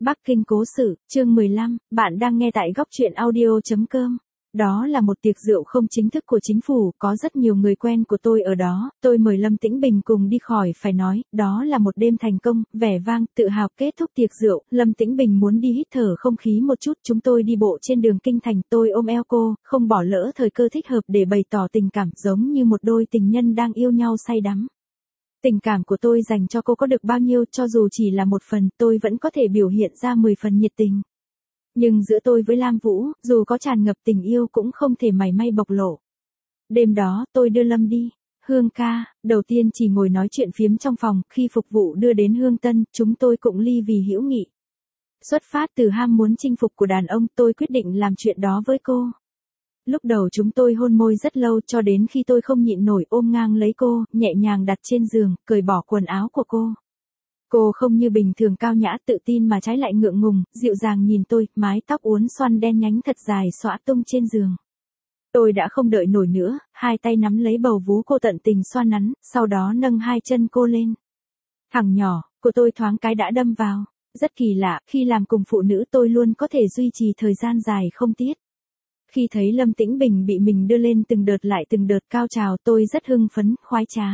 Bắc Kinh cố sự, chương 15, bạn đang nghe tại góc truyện audio.com. Đó là một tiệc rượu không chính thức của chính phủ, có rất nhiều người quen của tôi ở đó, tôi mời Lâm Tĩnh Bình cùng đi khỏi, phải nói, đó là một đêm thành công, vẻ vang, tự hào. Kết thúc tiệc rượu, Lâm Tĩnh Bình muốn đi hít thở không khí một chút, chúng tôi đi bộ trên đường kinh thành, tôi ôm eo cô, không bỏ lỡ thời cơ thích hợp để bày tỏ tình cảm, giống như một đôi tình nhân đang yêu nhau say đắm. Tình cảm của tôi dành cho cô có được bao nhiêu, cho dù chỉ là một phần, tôi vẫn có thể biểu hiện ra 10 phần nhiệt tình. Nhưng giữa tôi với Lam Vũ, dù có tràn ngập tình yêu cũng không thể mảy may bộc lộ. Đêm đó, tôi đưa Lâm đi. Hương ca, đầu tiên chỉ ngồi nói chuyện phiếm trong phòng, khi phục vụ đưa đến Hương Tân, chúng tôi cụng ly vì hữu nghị. Xuất phát từ ham muốn chinh phục của đàn ông, tôi quyết định làm chuyện đó với cô. Lúc đầu chúng tôi hôn môi rất lâu, cho đến khi tôi không nhịn nổi ôm ngang lấy cô, nhẹ nhàng đặt trên giường, cởi bỏ quần áo của cô. Cô không như bình thường cao nhã tự tin mà trái lại ngượng ngùng, dịu dàng nhìn tôi, mái tóc uốn xoăn đen nhánh thật dài xõa tung trên giường. Tôi đã không đợi nổi nữa, hai tay nắm lấy bầu vú cô tận tình xoa nắn, sau đó nâng hai chân cô lên. Thằng nhỏ của tôi thoáng cái đã đâm vào. Rất kỳ lạ, khi làm cùng phụ nữ tôi luôn có thể duy trì thời gian dài không tiết. Khi thấy Lâm Tĩnh Bình bị mình đưa lên từng đợt lại từng đợt cao trào, tôi rất hưng phấn, khoái trá.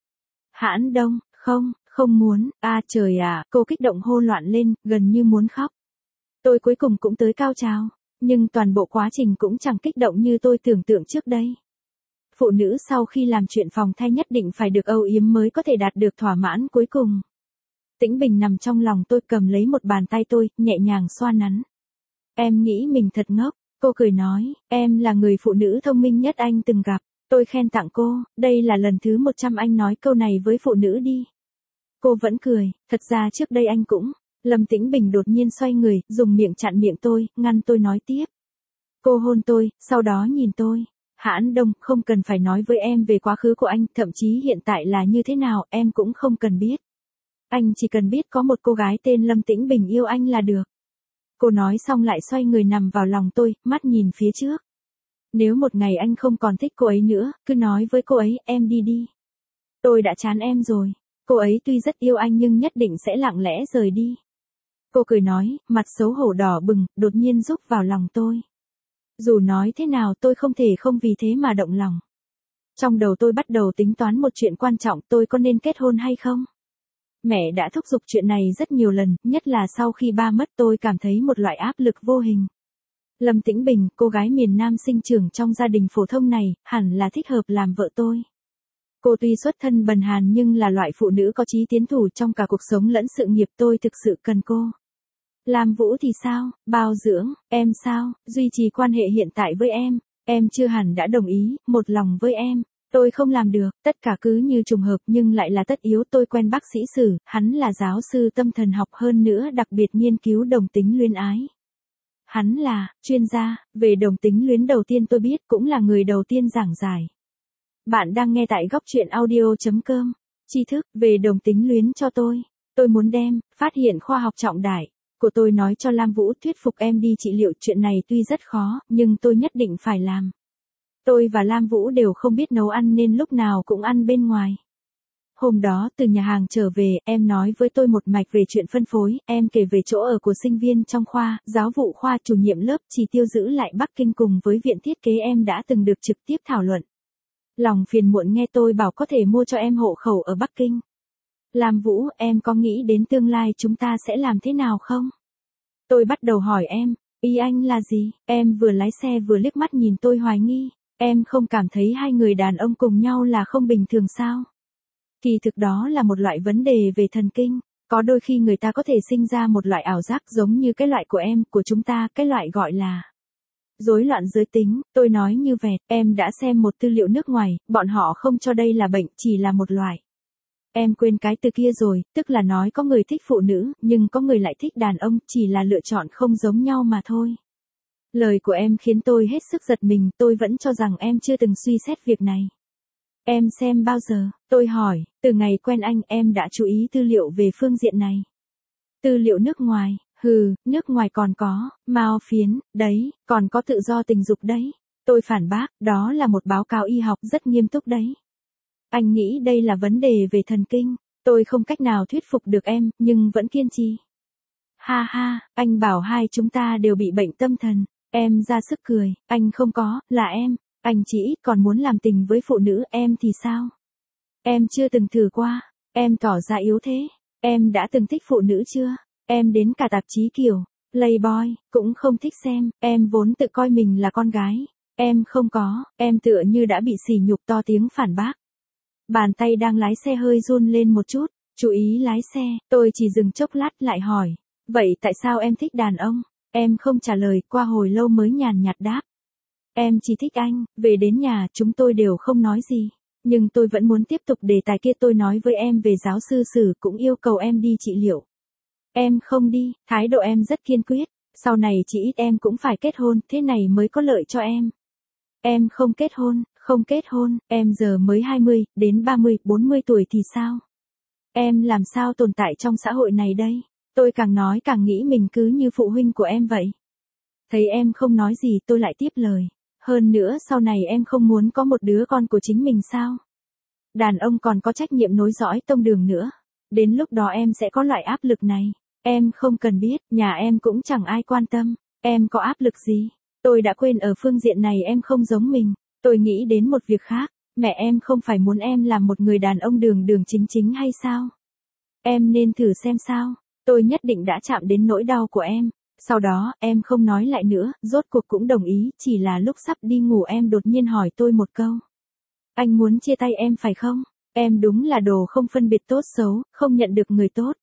Hãn Đông, không muốn, trời à, cô kích động hô loạn lên, gần như muốn khóc. Tôi cuối cùng cũng tới cao trào, nhưng toàn bộ quá trình cũng chẳng kích động như tôi tưởng tượng trước đây. Phụ nữ sau khi làm chuyện phòng thai nhất định phải được âu yếm mới có thể đạt được thỏa mãn cuối cùng. Tĩnh Bình nằm trong lòng tôi, cầm lấy một bàn tay tôi, nhẹ nhàng xoa nắn. Em nghĩ mình thật ngốc. Cô cười nói, em là người phụ nữ thông minh nhất anh từng gặp. Tôi khen tặng cô, đây là lần thứ 100 anh nói câu này với phụ nữ đi. Cô vẫn cười, thật ra trước đây anh cũng. Lâm Tĩnh Bình đột nhiên xoay người, dùng miệng chặn miệng tôi, ngăn tôi nói tiếp. Cô hôn tôi, sau đó nhìn tôi. Hãn Đông, không cần phải nói với em về quá khứ của anh, thậm chí hiện tại là như thế nào, em cũng không cần biết. Anh chỉ cần biết có một cô gái tên Lâm Tĩnh Bình yêu anh là được. Cô nói xong lại xoay người nằm vào lòng tôi, mắt nhìn phía trước. Nếu một ngày anh không còn thích cô ấy nữa, cứ nói với cô ấy, em đi đi. Tôi đã chán em rồi. Cô ấy tuy rất yêu anh nhưng nhất định sẽ lặng lẽ rời đi. Cô cười nói, mặt xấu hổ đỏ bừng, đột nhiên rúc vào lòng tôi. Dù nói thế nào tôi không thể không vì thế mà động lòng. Trong đầu tôi bắt đầu tính toán một chuyện quan trọng, tôi có nên kết hôn hay không? Mẹ đã thúc giục chuyện này rất nhiều lần, nhất là sau khi ba mất tôi cảm thấy một loại áp lực vô hình. Lâm Tĩnh Bình, cô gái miền Nam sinh trưởng trong gia đình phổ thông này, hẳn là thích hợp làm vợ tôi. Cô tuy xuất thân bần hàn nhưng là loại phụ nữ có chí tiến thủ trong cả cuộc sống lẫn sự nghiệp, tôi thực sự cần cô. Lam Vũ thì sao, bao dưỡng, em sao, duy trì quan hệ hiện tại với em chưa hẳn đã đồng ý, một lòng với em. Tôi không làm được, tất cả cứ như trùng hợp nhưng lại là tất yếu. Tôi quen bác sĩ Sử, hắn là giáo sư tâm thần học, hơn nữa đặc biệt nghiên cứu đồng tính luyến ái. Hắn là chuyên gia về đồng tính luyến đầu tiên tôi biết, cũng là người đầu tiên giảng giải. Bạn đang nghe tại góc truyện audio.com. Tri thức về đồng tính luyến cho tôi. Tôi muốn đem phát hiện khoa học trọng đại của tôi nói cho Lam Vũ, thuyết phục em đi trị liệu. Chuyện này tuy rất khó, nhưng tôi nhất định phải làm. Tôi và Lam Vũ đều không biết nấu ăn nên lúc nào cũng ăn bên ngoài. Hôm đó từ nhà hàng trở về, em nói với tôi một mạch về chuyện phân phối, em kể về chỗ ở của sinh viên trong khoa, giáo vụ khoa, chủ nhiệm lớp, chỉ tiêu giữ lại Bắc Kinh cùng với viện thiết kế em đã từng được trực tiếp thảo luận. Lòng phiền muộn nghe tôi bảo có thể mua cho em hộ khẩu ở Bắc Kinh. Lam Vũ, em có nghĩ đến tương lai chúng ta sẽ làm thế nào không? Tôi bắt đầu hỏi em, ý anh là gì? Em vừa lái xe vừa liếc mắt nhìn tôi hoài nghi. Em không cảm thấy hai người đàn ông cùng nhau là không bình thường sao? Kỳ thực đó là một loại vấn đề về thần kinh. Có đôi khi người ta có thể sinh ra một loại ảo giác giống như cái loại của em, của chúng ta, cái loại gọi là rối loạn giới tính. Tôi nói như vẹt, em đã xem một tư liệu nước ngoài, bọn họ không cho đây là bệnh, chỉ là một loại. Em quên cái từ kia rồi, tức là nói có người thích phụ nữ, nhưng có người lại thích đàn ông, chỉ là lựa chọn không giống nhau mà thôi. Lời của em khiến tôi hết sức giật mình, tôi vẫn cho rằng em chưa từng suy xét việc này. Em xem bao giờ? Tôi hỏi, từ ngày quen anh em đã chú ý tư liệu về phương diện này. Tư liệu nước ngoài, nước ngoài còn có, mao phiến, đấy, còn có tự do tình dục đấy. Tôi phản bác, đó là một báo cáo y học rất nghiêm túc đấy. Anh nghĩ đây là vấn đề về thần kinh, tôi không cách nào thuyết phục được em, nhưng vẫn kiên trì. Ha ha, anh bảo hai chúng ta đều bị bệnh tâm thần. Em ra sức cười, anh không có, là em. Anh chỉ ít còn muốn làm tình với phụ nữ, em thì sao? Em chưa từng thử qua, em tỏ ra yếu thế. Em đã từng thích phụ nữ chưa? Em đến cả tạp chí kiểu Playboy cũng không thích xem, em vốn tự coi mình là con gái. Em không có, em tựa như đã bị sỉ nhục to tiếng phản bác. Bàn tay đang lái xe hơi run lên một chút, chú ý lái xe, tôi chỉ dừng chốc lát lại hỏi. Vậy tại sao em thích đàn ông? Em không trả lời, qua hồi lâu mới nhàn nhạt đáp. Em chỉ thích anh, về đến nhà chúng tôi đều không nói gì. Nhưng tôi vẫn muốn tiếp tục đề tài kia, tôi nói với em về giáo sư Sử cũng yêu cầu em đi trị liệu. Em không đi, thái độ em rất kiên quyết, sau này chỉ ít em cũng phải kết hôn, thế này mới có lợi cho em. Em không kết hôn, em giờ mới 20, đến 30, 40 tuổi thì sao? Em làm sao tồn tại trong xã hội này đây? Tôi càng nói càng nghĩ mình cứ như phụ huynh của em vậy. Thấy em không nói gì tôi lại tiếp lời. Hơn nữa sau này em không muốn có một đứa con của chính mình sao? Đàn ông còn có trách nhiệm nối dõi tông đường nữa. Đến lúc đó em sẽ có loại áp lực này. Em không cần biết, nhà em cũng chẳng ai quan tâm. Em có áp lực gì? Tôi đã quên ở phương diện này em không giống mình. Tôi nghĩ đến một việc khác. Mẹ em không phải muốn em làm một người đàn ông đường đường chính chính hay sao? Em nên thử xem sao. Tôi nhất định đã chạm đến nỗi đau của em. Sau đó, em không nói lại nữa, rốt cuộc cũng đồng ý, chỉ là lúc sắp đi ngủ em đột nhiên hỏi tôi một câu. Anh muốn chia tay em phải không? Em đúng là đồ không phân biệt tốt xấu, không nhận được người tốt.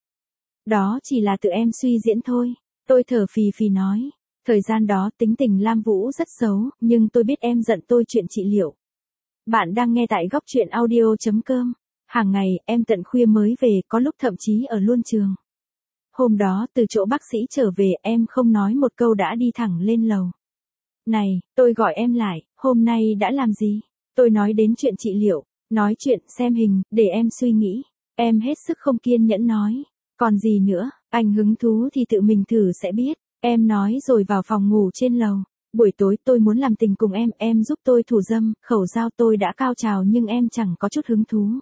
Đó chỉ là tự em suy diễn thôi. Tôi thở phì phì nói. Thời gian đó tính tình Lam Vũ rất xấu, nhưng tôi biết em giận tôi chuyện trị liệu. Bạn đang nghe tại góc truyện audio.com. Hàng ngày, em tận khuya mới về, có lúc thậm chí ở luôn trường. Hôm đó, từ chỗ bác sĩ trở về, em không nói một câu đã đi thẳng lên lầu. Này, tôi gọi em lại, hôm nay đã làm gì? Tôi nói đến chuyện trị liệu, nói chuyện, xem hình, để em suy nghĩ. Em hết sức không kiên nhẫn nói. Còn gì nữa, anh hứng thú thì tự mình thử sẽ biết. Em nói rồi vào phòng ngủ trên lầu. Buổi tối tôi muốn làm tình cùng em giúp tôi thủ dâm, khẩu dao tôi đã cao trào nhưng em chẳng có chút hứng thú.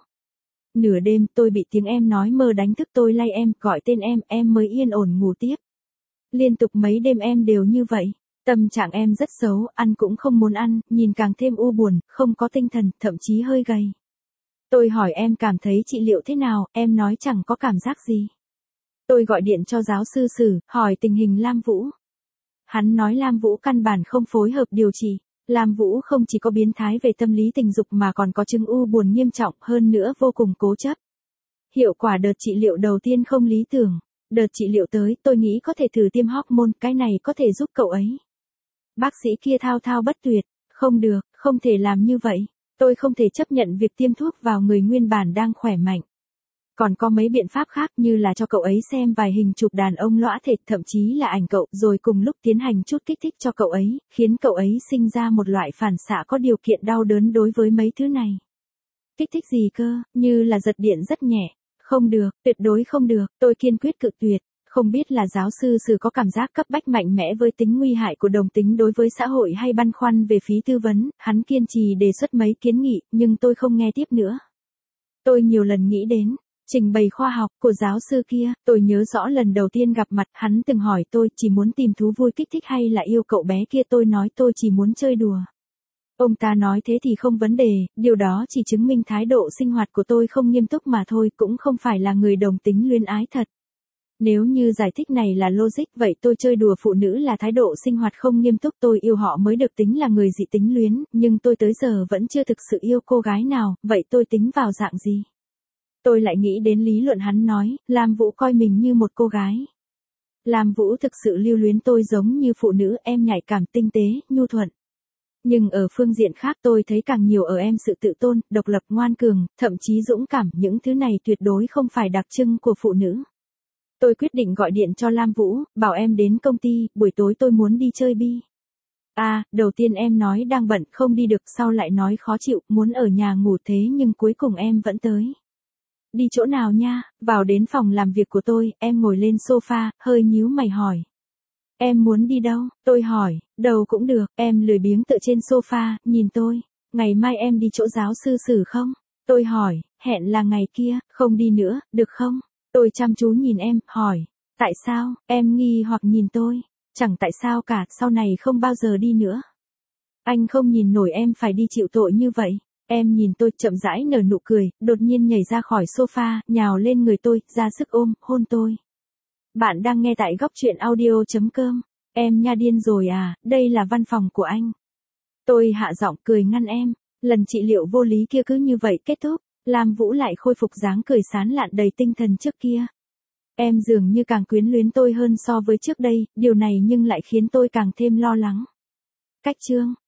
Nửa đêm tôi bị tiếng em nói mơ đánh thức, tôi lay em, gọi tên em mới yên ổn ngủ tiếp. Liên tục mấy đêm em đều như vậy. Tâm trạng em rất xấu, ăn cũng không muốn ăn, nhìn càng thêm u buồn, không có tinh thần, thậm chí hơi gầy. Tôi hỏi em cảm thấy trị liệu thế nào, em nói chẳng có cảm giác gì. Tôi gọi điện cho giáo sư Sử, hỏi tình hình Lam Vũ. Hắn nói Lam Vũ căn bản không phối hợp điều trị. Lam Vũ không chỉ có biến thái về tâm lý tình dục mà còn có chứng u buồn nghiêm trọng, hơn nữa vô cùng cố chấp. Hiệu quả đợt trị liệu đầu tiên không lý tưởng. Đợt trị liệu tới tôi nghĩ có thể thử tiêm hormone, cái này có thể giúp cậu ấy. Bác sĩ kia thao thao bất tuyệt. Không được, không thể làm như vậy. Tôi không thể chấp nhận việc tiêm thuốc vào người nguyên bản đang khỏe mạnh. Còn có mấy biện pháp khác như là cho cậu ấy xem vài hình chụp đàn ông lõa thể, thậm chí là ảnh cậu, rồi cùng lúc tiến hành chút kích thích cho cậu ấy, khiến cậu ấy sinh ra một loại phản xạ có điều kiện đau đớn đối với mấy thứ này. Kích thích gì cơ, như là giật điện rất nhẹ. Không được, tuyệt đối không được, tôi kiên quyết cự tuyệt. Không biết là giáo sư Sử có cảm giác cấp bách mạnh mẽ với tính nguy hại của đồng tính đối với xã hội hay băn khoăn về phí tư vấn, hắn kiên trì đề xuất mấy kiến nghị, nhưng tôi không nghe tiếp nữa. Tôi nhiều lần nghĩ đến trình bày khoa học của giáo sư kia, tôi nhớ rõ lần đầu tiên gặp mặt, hắn từng hỏi tôi chỉ muốn tìm thú vui kích thích hay là yêu cậu bé kia, tôi nói tôi chỉ muốn chơi đùa. Ông ta nói thế thì không vấn đề, điều đó chỉ chứng minh thái độ sinh hoạt của tôi không nghiêm túc mà thôi, cũng không phải là người đồng tính luyến ái thật. Nếu như giải thích này là logic, vậy tôi chơi đùa phụ nữ là thái độ sinh hoạt không nghiêm túc, tôi yêu họ mới được tính là người dị tính luyến, nhưng tôi tới giờ vẫn chưa thực sự yêu cô gái nào, vậy tôi tính vào dạng gì? Tôi lại nghĩ đến lý luận hắn nói, Lam Vũ coi mình như một cô gái. Lam Vũ thực sự lưu luyến tôi giống như phụ nữ, em nhạy cảm, tinh tế, nhu thuận. Nhưng ở phương diện khác tôi thấy càng nhiều ở em sự tự tôn, độc lập, ngoan cường, thậm chí dũng cảm, những thứ này tuyệt đối không phải đặc trưng của phụ nữ. Tôi quyết định gọi điện cho Lam Vũ, bảo em đến công ty, buổi tối tôi muốn đi chơi bi. Đầu tiên em nói đang bận không đi được, sau lại nói khó chịu, muốn ở nhà ngủ, thế nhưng cuối cùng em vẫn tới. Đi chỗ nào nha? Vào đến phòng làm việc của tôi, em ngồi lên sofa, hơi nhíu mày hỏi. Em muốn đi đâu? Tôi hỏi, đâu cũng được, em lười biếng tựa trên sofa, nhìn tôi. Ngày mai em đi chỗ giáo sư Sử không? Tôi hỏi, hẹn là ngày kia, không đi nữa, được không? Tôi chăm chú nhìn em, hỏi. Tại sao, em nghi hoặc nhìn tôi. Chẳng tại sao cả, sau này không bao giờ đi nữa. Anh không nhìn nổi em phải đi chịu tội như vậy. Em nhìn tôi, chậm rãi nở nụ cười, đột nhiên nhảy ra khỏi sofa, nhào lên người tôi, ra sức ôm, hôn tôi. Bạn đang nghe tại góc truyện audio.com. Em nha, điên rồi à, đây là văn phòng của anh. Tôi hạ giọng cười ngăn em. Lần trị liệu vô lý kia cứ như vậy kết thúc. Lam Vũ lại khôi phục dáng cười sán lạn đầy tinh thần trước kia. Em dường như càng quyến luyến tôi hơn so với trước đây, điều này nhưng lại khiến tôi càng thêm lo lắng. Cách chương